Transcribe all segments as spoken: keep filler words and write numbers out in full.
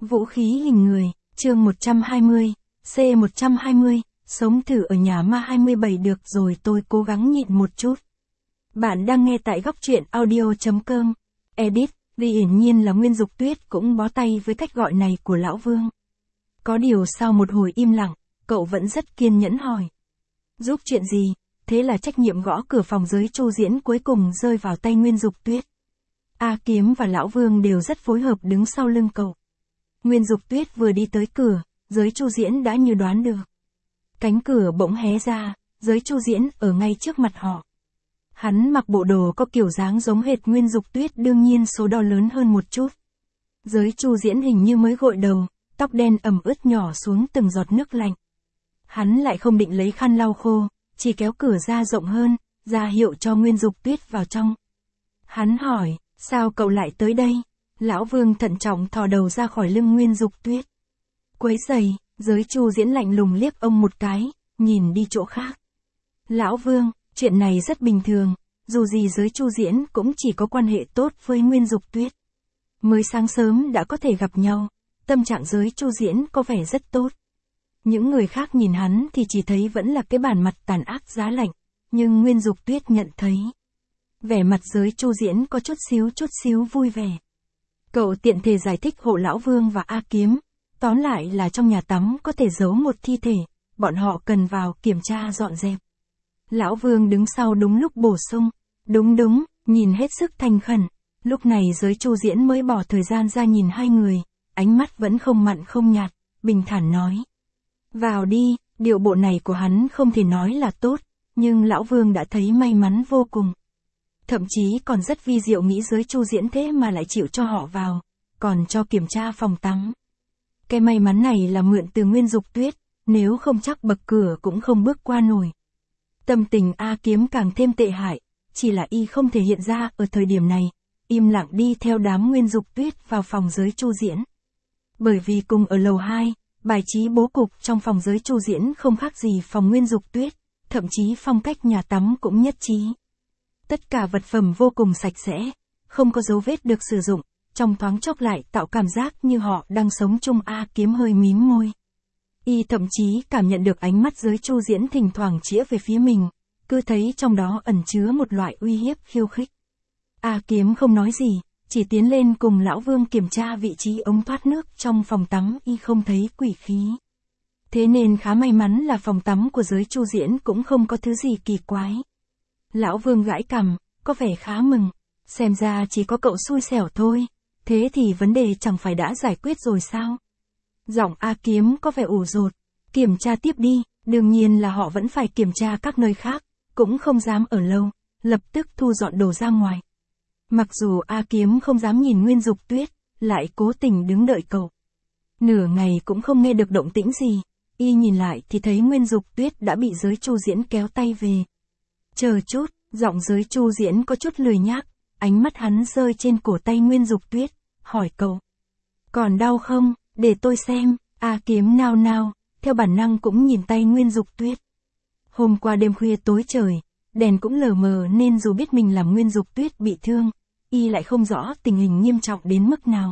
Vũ khí hình người, chương một trăm hai mươi, C một trăm hai mươi, sống thử ở nhà ma hai mươi bảy được rồi tôi cố gắng nhịn một chút. Bạn đang nghe tại góc truyện audio.com. Edit, vì hiển nhiên là Nguyên Dục Tuyết cũng bó tay với cách gọi này của Lão Vương. Có điều sau một hồi im lặng, cậu vẫn rất kiên nhẫn hỏi. Giúp chuyện gì? Thế là trách nhiệm gõ cửa phòng giới chu diễn cuối cùng rơi vào tay Nguyên Dục Tuyết. A Kiếm và Lão Vương đều rất phối hợp đứng sau lưng cậu. Nguyên Dục Tuyết vừa đi tới cửa, giới chu diễn đã như đoán được. Cánh cửa bỗng hé ra, giới chu diễn ở ngay trước mặt họ. Hắn mặc bộ đồ có kiểu dáng giống hệt Nguyên Dục Tuyết, đương nhiên số đo lớn hơn một chút. Giới chu diễn hình như mới gội đầu, tóc đen ẩm ướt nhỏ xuống từng giọt nước lạnh. Hắn lại không định lấy khăn lau khô, chỉ kéo cửa ra rộng hơn, ra hiệu cho Nguyên Dục Tuyết vào trong. Hắn hỏi, sao cậu lại tới đây? Lão Vương thận trọng thò đầu ra khỏi lưng Nguyên Dục Tuyết. Quấy rầy, giới chu diễn lạnh lùng liếc ông một cái, nhìn đi chỗ khác. Lão Vương, chuyện này rất bình thường, dù gì giới chu diễn cũng chỉ có quan hệ tốt với Nguyên Dục Tuyết. Mới sáng sớm đã có thể gặp nhau, tâm trạng giới chu diễn có vẻ rất tốt. Những người khác nhìn hắn thì chỉ thấy vẫn là cái bản mặt tàn ác giá lạnh, nhưng Nguyên Dục Tuyết nhận thấy. Vẻ mặt giới chu diễn có chút xíu chút xíu vui vẻ. Cậu tiện thể giải thích hộ Lão Vương và A Kiếm, tóm lại là trong nhà tắm có thể giấu một thi thể, bọn họ cần vào kiểm tra dọn dẹp. Lão Vương đứng sau đúng lúc bổ sung, đúng đúng, nhìn hết sức thành khẩn. Lúc này giới chu diễn mới bỏ thời gian ra nhìn hai người, ánh mắt vẫn không mặn không nhạt, bình thản nói. Vào đi, điệu bộ này của hắn không thể nói là tốt, nhưng Lão Vương đã thấy may mắn vô cùng. Thậm chí còn rất vi diệu nghĩ giới chu diễn thế mà lại chịu cho họ vào, còn cho kiểm tra phòng tắm. Cái may mắn này là mượn từ Nguyên Dục Tuyết, nếu không chắc bậc cửa cũng không bước qua nổi. Tâm tình A Kiếm càng thêm tệ hại, chỉ là y không thể hiện ra ở thời điểm này, im lặng đi theo đám Nguyên Dục Tuyết vào phòng giới chu diễn. Bởi vì cùng ở lầu hai, bài trí bố cục trong phòng giới chu diễn không khác gì phòng Nguyên Dục Tuyết, thậm chí phong cách nhà tắm cũng nhất trí. Tất cả vật phẩm vô cùng sạch sẽ, không có dấu vết được sử dụng, trong thoáng chốc lại tạo cảm giác như họ đang sống chung. A Kiếm hơi mím môi. Y thậm chí cảm nhận được ánh mắt giới chu diễn thỉnh thoảng chĩa về phía mình, cứ thấy trong đó ẩn chứa một loại uy hiếp khiêu khích. A Kiếm không nói gì, chỉ tiến lên cùng Lão Vương kiểm tra vị trí ống thoát nước trong phòng tắm. Y không thấy quỷ khí. Thế nên khá may mắn là phòng tắm của giới chu diễn cũng không có thứ gì kỳ quái. Lão Vương gãi cằm, có vẻ khá mừng, xem ra chỉ có cậu xui xẻo thôi, thế thì vấn đề chẳng phải đã giải quyết rồi sao? Giọng A Kiếm có vẻ ủ rột, kiểm tra tiếp đi, đương nhiên là họ vẫn phải kiểm tra các nơi khác, cũng không dám ở lâu, lập tức thu dọn đồ ra ngoài. Mặc dù A Kiếm không dám nhìn Nguyên Dục Tuyết, lại cố tình đứng đợi cậu. Nửa ngày cũng không nghe được động tĩnh gì, y nhìn lại thì thấy Nguyên Dục Tuyết đã bị giới chu diễn kéo tay về. Chờ chút, giọng giới chu diễn có chút lười nhác, ánh mắt hắn rơi trên cổ tay Nguyên Dục Tuyết, hỏi cậu. Còn đau không, để tôi xem. A Kiếm nao nao, theo bản năng cũng nhìn tay Nguyên Dục Tuyết. Hôm qua đêm khuya tối trời, đèn cũng lờ mờ nên dù biết mình làm Nguyên Dục Tuyết bị thương, y lại không rõ tình hình nghiêm trọng đến mức nào.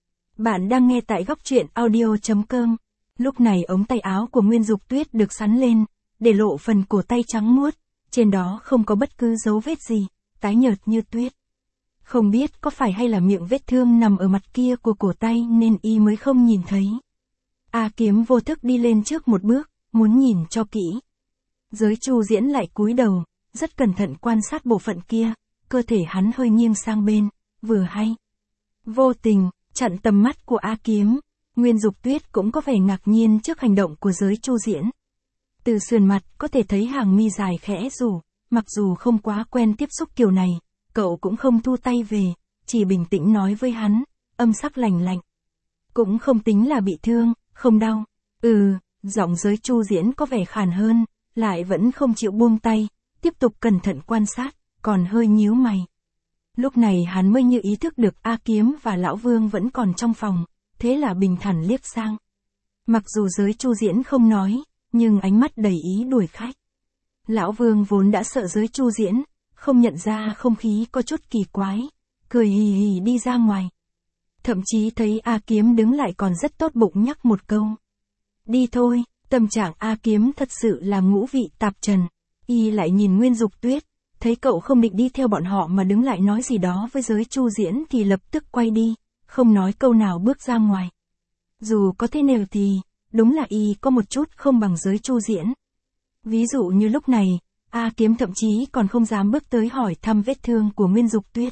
Bạn đang nghe tại góc truyện audio.com. Lúc này ống tay áo của Nguyên Dục Tuyết được xắn lên, để lộ phần cổ tay trắng muốt. Trên đó không có bất cứ dấu vết gì, tái nhợt như tuyết. Không biết có phải hay là miệng vết thương nằm ở mặt kia của cổ tay nên y mới không nhìn thấy. A Kiếm vô thức đi lên trước một bước, muốn nhìn cho kỹ. Giới chu diễn lại cúi đầu, rất cẩn thận quan sát bộ phận kia, cơ thể hắn hơi nghiêng sang bên, vừa hay. Vô tình, chặn tầm mắt của A Kiếm, Nguyên Dục Tuyết cũng có vẻ ngạc nhiên trước hành động của giới chu diễn. Từ sườn mặt có thể thấy hàng mi dài khẽ rủ, mặc dù không quá quen tiếp xúc kiểu này, cậu cũng không thu tay về, chỉ bình tĩnh nói với hắn, âm sắc lành lạnh. Cũng không tính là bị thương, không đau. Ừ, giọng giới chu diễn có vẻ khàn hơn, lại vẫn không chịu buông tay, tiếp tục cẩn thận quan sát, còn hơi nhíu mày. Lúc này hắn mới như ý thức được A Kiếm và Lão Vương vẫn còn trong phòng, thế là bình thản liếc sang. Mặc dù giới chu diễn không nói, nhưng ánh mắt đầy ý đuổi khách. Lão Vương vốn đã sợ giới chu diễn, không nhận ra không khí có chút kỳ quái, cười hì hì đi ra ngoài. Thậm chí thấy A Kiếm đứng lại còn rất tốt bụng nhắc một câu. Đi thôi, tâm trạng A Kiếm thật sự là ngũ vị tạp trần. Y lại nhìn Nguyên Dục Tuyết, thấy cậu không định đi theo bọn họ mà đứng lại nói gì đó với giới Chu Diễn thì lập tức quay đi, không nói câu nào bước ra ngoài. Dù có thế nào thì, đúng là Y có một chút không bằng giới Chu Diễn. Ví dụ như lúc này, A Kiếm thậm chí còn không dám bước tới hỏi thăm vết thương của Nguyên Dục Tuyết.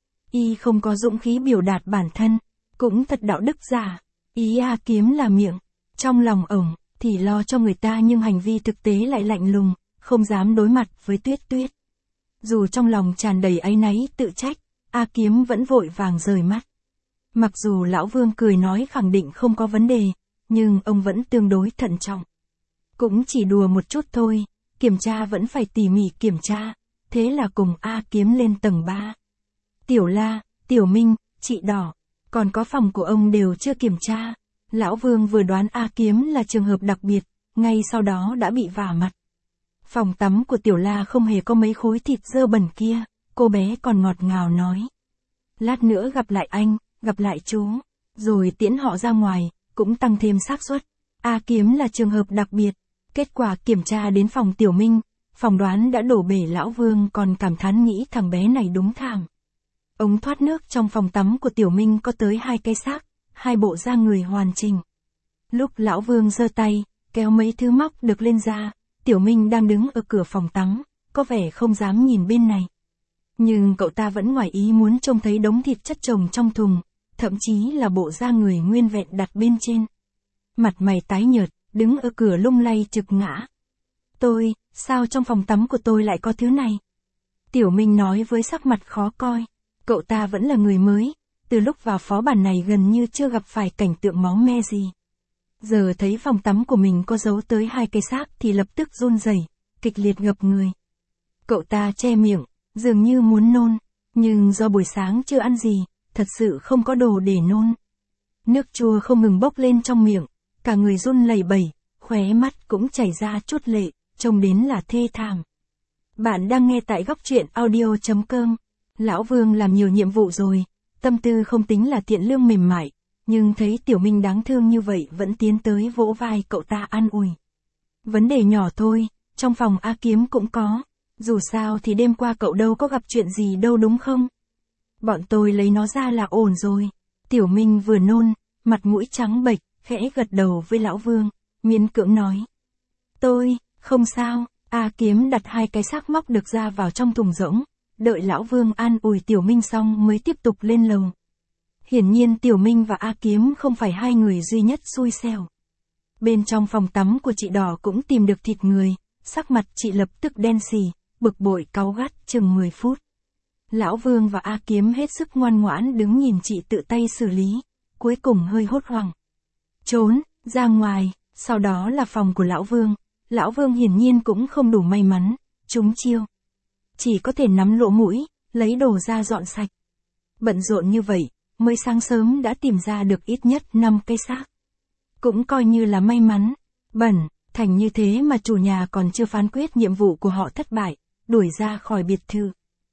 Y không có dũng khí biểu đạt bản thân, cũng thật đạo đức giả. Ý A Kiếm là miệng, trong lòng ổng thì lo cho người ta nhưng hành vi thực tế lại lạnh lùng, không dám đối mặt với Tuyết Tuyết. Dù trong lòng tràn đầy áy náy tự trách, A Kiếm vẫn vội vàng rời mắt. Mặc dù Lão Vương cười nói khẳng định không có vấn đề, nhưng ông vẫn tương đối thận trọng. Cũng chỉ đùa một chút thôi, kiểm tra vẫn phải tỉ mỉ kiểm tra, thế là cùng A Kiếm lên tầng ba. Tiểu La, Tiểu Minh, chị Đỏ, còn có phòng của ông đều chưa kiểm tra. Lão Vương vừa đoán A Kiếm là trường hợp đặc biệt, ngay sau đó đã bị vả mặt. Phòng tắm của Tiểu La không hề có mấy khối thịt dơ bẩn kia, cô bé còn ngọt ngào nói. Lát nữa gặp lại anh, gặp lại chú, rồi tiễn họ ra ngoài, cũng tăng thêm xác suất. A Kiếm là trường hợp đặc biệt. Kết quả kiểm tra đến phòng Tiểu Minh, phỏng đoán đã đổ bể. Lão Vương còn cảm thán nghĩ thằng bé này đúng thảm. Ống thoát nước trong phòng tắm của Tiểu Minh có tới hai cái xác, hai bộ da người hoàn chỉnh. Lúc Lão Vương giơ tay, kéo mấy thứ móc được lên ra, Tiểu Minh đang đứng ở cửa phòng tắm, có vẻ không dám nhìn bên này. Nhưng cậu ta vẫn ngoài ý muốn trông thấy đống thịt chất chồng trong thùng, thậm chí là bộ da người nguyên vẹn đặt bên trên. Mặt mày tái nhợt, đứng ở cửa lung lay trực ngã. Tôi, sao trong phòng tắm của tôi lại có thứ này? Tiểu Minh nói với sắc mặt khó coi. Cậu ta vẫn là người mới, từ lúc vào phó bản này gần như chưa gặp phải cảnh tượng máu me gì. Giờ thấy phòng tắm của mình có giấu tới hai cây xác thì lập tức run rẩy, kịch liệt ngập người. Cậu ta che miệng, dường như muốn nôn, nhưng do buổi sáng chưa ăn gì, thật sự không có đồ để nôn. Nước chua không ngừng bốc lên trong miệng, cả người run lẩy bẩy, khóe mắt cũng chảy ra chút lệ, trông đến là thê thảm. Bạn đang nghe tại góc truyện audio chấm com. Lão Vương làm nhiều nhiệm vụ rồi, tâm tư không tính là thiện lương mềm mại, nhưng thấy Tiểu Minh đáng thương như vậy vẫn tiến tới vỗ vai cậu ta an ủi. Vấn đề nhỏ thôi, trong phòng A Kiếm cũng có, dù sao thì đêm qua cậu đâu có gặp chuyện gì đâu đúng không? Bọn tôi lấy nó ra là ổn rồi. Tiểu Minh vừa nôn, mặt mũi trắng bệch, khẽ gật đầu với Lão Vương, miễn cưỡng nói. Tôi, không sao. A Kiếm đặt hai cái xác móc được ra vào trong thùng rỗng, đợi Lão Vương an ủi Tiểu Minh xong mới tiếp tục lên lầu. Hiển nhiên Tiểu Minh và A Kiếm không phải hai người duy nhất xui xẻo. Bên trong phòng tắm của chị Đỏ cũng tìm được thịt người, sắc mặt chị lập tức đen xì, bực bội cáu gắt chừng mười phút. Lão Vương và A Kiếm hết sức ngoan ngoãn đứng nhìn chị tự tay xử lý, cuối cùng hơi hốt hoảng. Trốn, ra ngoài, sau đó là phòng của Lão Vương. Lão Vương hiển nhiên cũng không đủ may mắn, trúng chiêu. Chỉ có thể nắm lỗ mũi, lấy đồ ra dọn sạch. Bận rộn như vậy, mới sáng sớm đã tìm ra được ít nhất năm cây xác. Cũng coi như là may mắn. Bẩn, thành như thế mà chủ nhà còn chưa phán quyết nhiệm vụ của họ thất bại, đuổi ra khỏi biệt thự.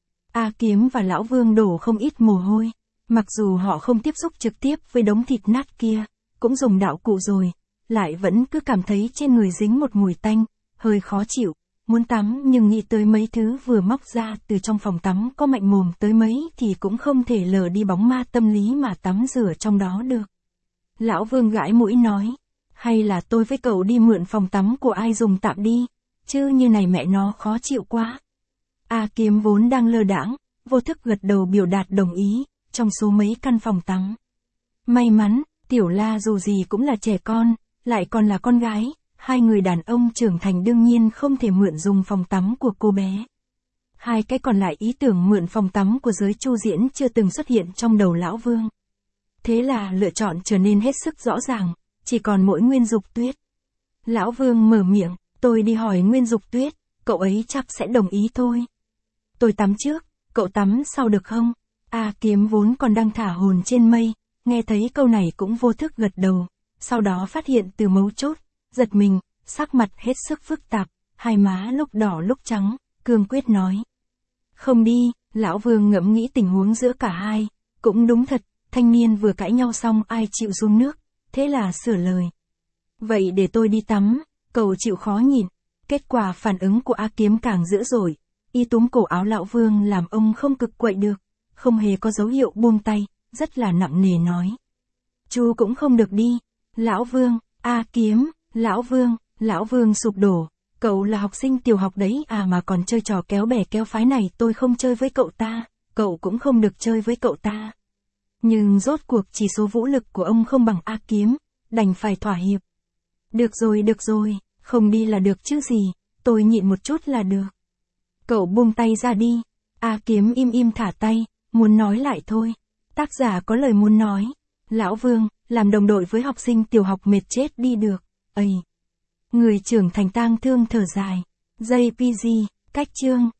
A Kiếm và Lão Vương đổ không ít mồ hôi. Mặc dù họ không tiếp xúc trực tiếp với đống thịt nát kia, cũng dùng đạo cụ rồi, lại vẫn cứ cảm thấy trên người dính một mùi tanh, hơi khó chịu, muốn tắm nhưng nghĩ tới mấy thứ vừa móc ra từ trong phòng tắm có mạnh mồm tới mấy thì cũng không thể lờ đi bóng ma tâm lý mà tắm rửa trong đó được. Lão Vương gãi mũi nói, hay là tôi với cậu đi mượn phòng tắm của ai dùng tạm đi, chứ như này mẹ nó khó chịu quá. A Kiếm vốn đang lơ đãng, vô thức gật đầu biểu đạt đồng ý, trong số mấy căn phòng tắm. May mắn, Tiểu La dù gì cũng là trẻ con, lại còn là con gái, hai người đàn ông trưởng thành đương nhiên không thể mượn dùng phòng tắm của cô bé. Hai cái còn lại ý tưởng mượn phòng tắm của giới Chu Diễn chưa từng xuất hiện trong đầu Lão Vương. Thế là lựa chọn trở nên hết sức rõ ràng, chỉ còn mỗi Nguyên Dục Tuyết. Lão Vương mở miệng, tôi đi hỏi Nguyên Dục Tuyết, cậu ấy chắc sẽ đồng ý thôi. Tôi tắm trước, cậu tắm sau được không? A Kiếm vốn còn đang thả hồn trên mây, nghe thấy câu này cũng vô thức gật đầu, sau đó phát hiện từ mấu chốt, giật mình, sắc mặt hết sức phức tạp, hai má lúc đỏ lúc trắng, cương quyết nói. Không đi, Lão Vương ngẫm nghĩ tình huống giữa cả hai, cũng đúng thật, thanh niên vừa cãi nhau xong ai chịu xuống nước, thế là sửa lời. Vậy để tôi đi tắm, cậu chịu khó nhịn. Kết quả phản ứng của A Kiếm càng dữ dội, y túm cổ áo lão Vương làm ông không cực quậy được, không hề có dấu hiệu buông tay, rất là nặng nề nói. Chú cũng không được đi. Lão Vương, A Kiếm, Lão Vương, Lão Vương sụp đổ. Cậu là học sinh tiểu học đấy à mà còn chơi trò kéo bè kéo phái này, tôi không chơi với cậu ta, cậu cũng không được chơi với cậu ta. Nhưng rốt cuộc chỉ số vũ lực của ông không bằng A Kiếm, đành phải thỏa hiệp. Được rồi được rồi, không đi là được chứ gì, tôi nhịn một chút là được. Cậu buông tay ra đi. A Kiếm im im thả tay, muốn nói lại thôi. Tác giả có lời muốn nói. Lão Vương, làm đồng đội với học sinh tiểu học mệt chết đi được. Ây! Người trưởng thành tang thương thở dài. gi pê giê, cách chương.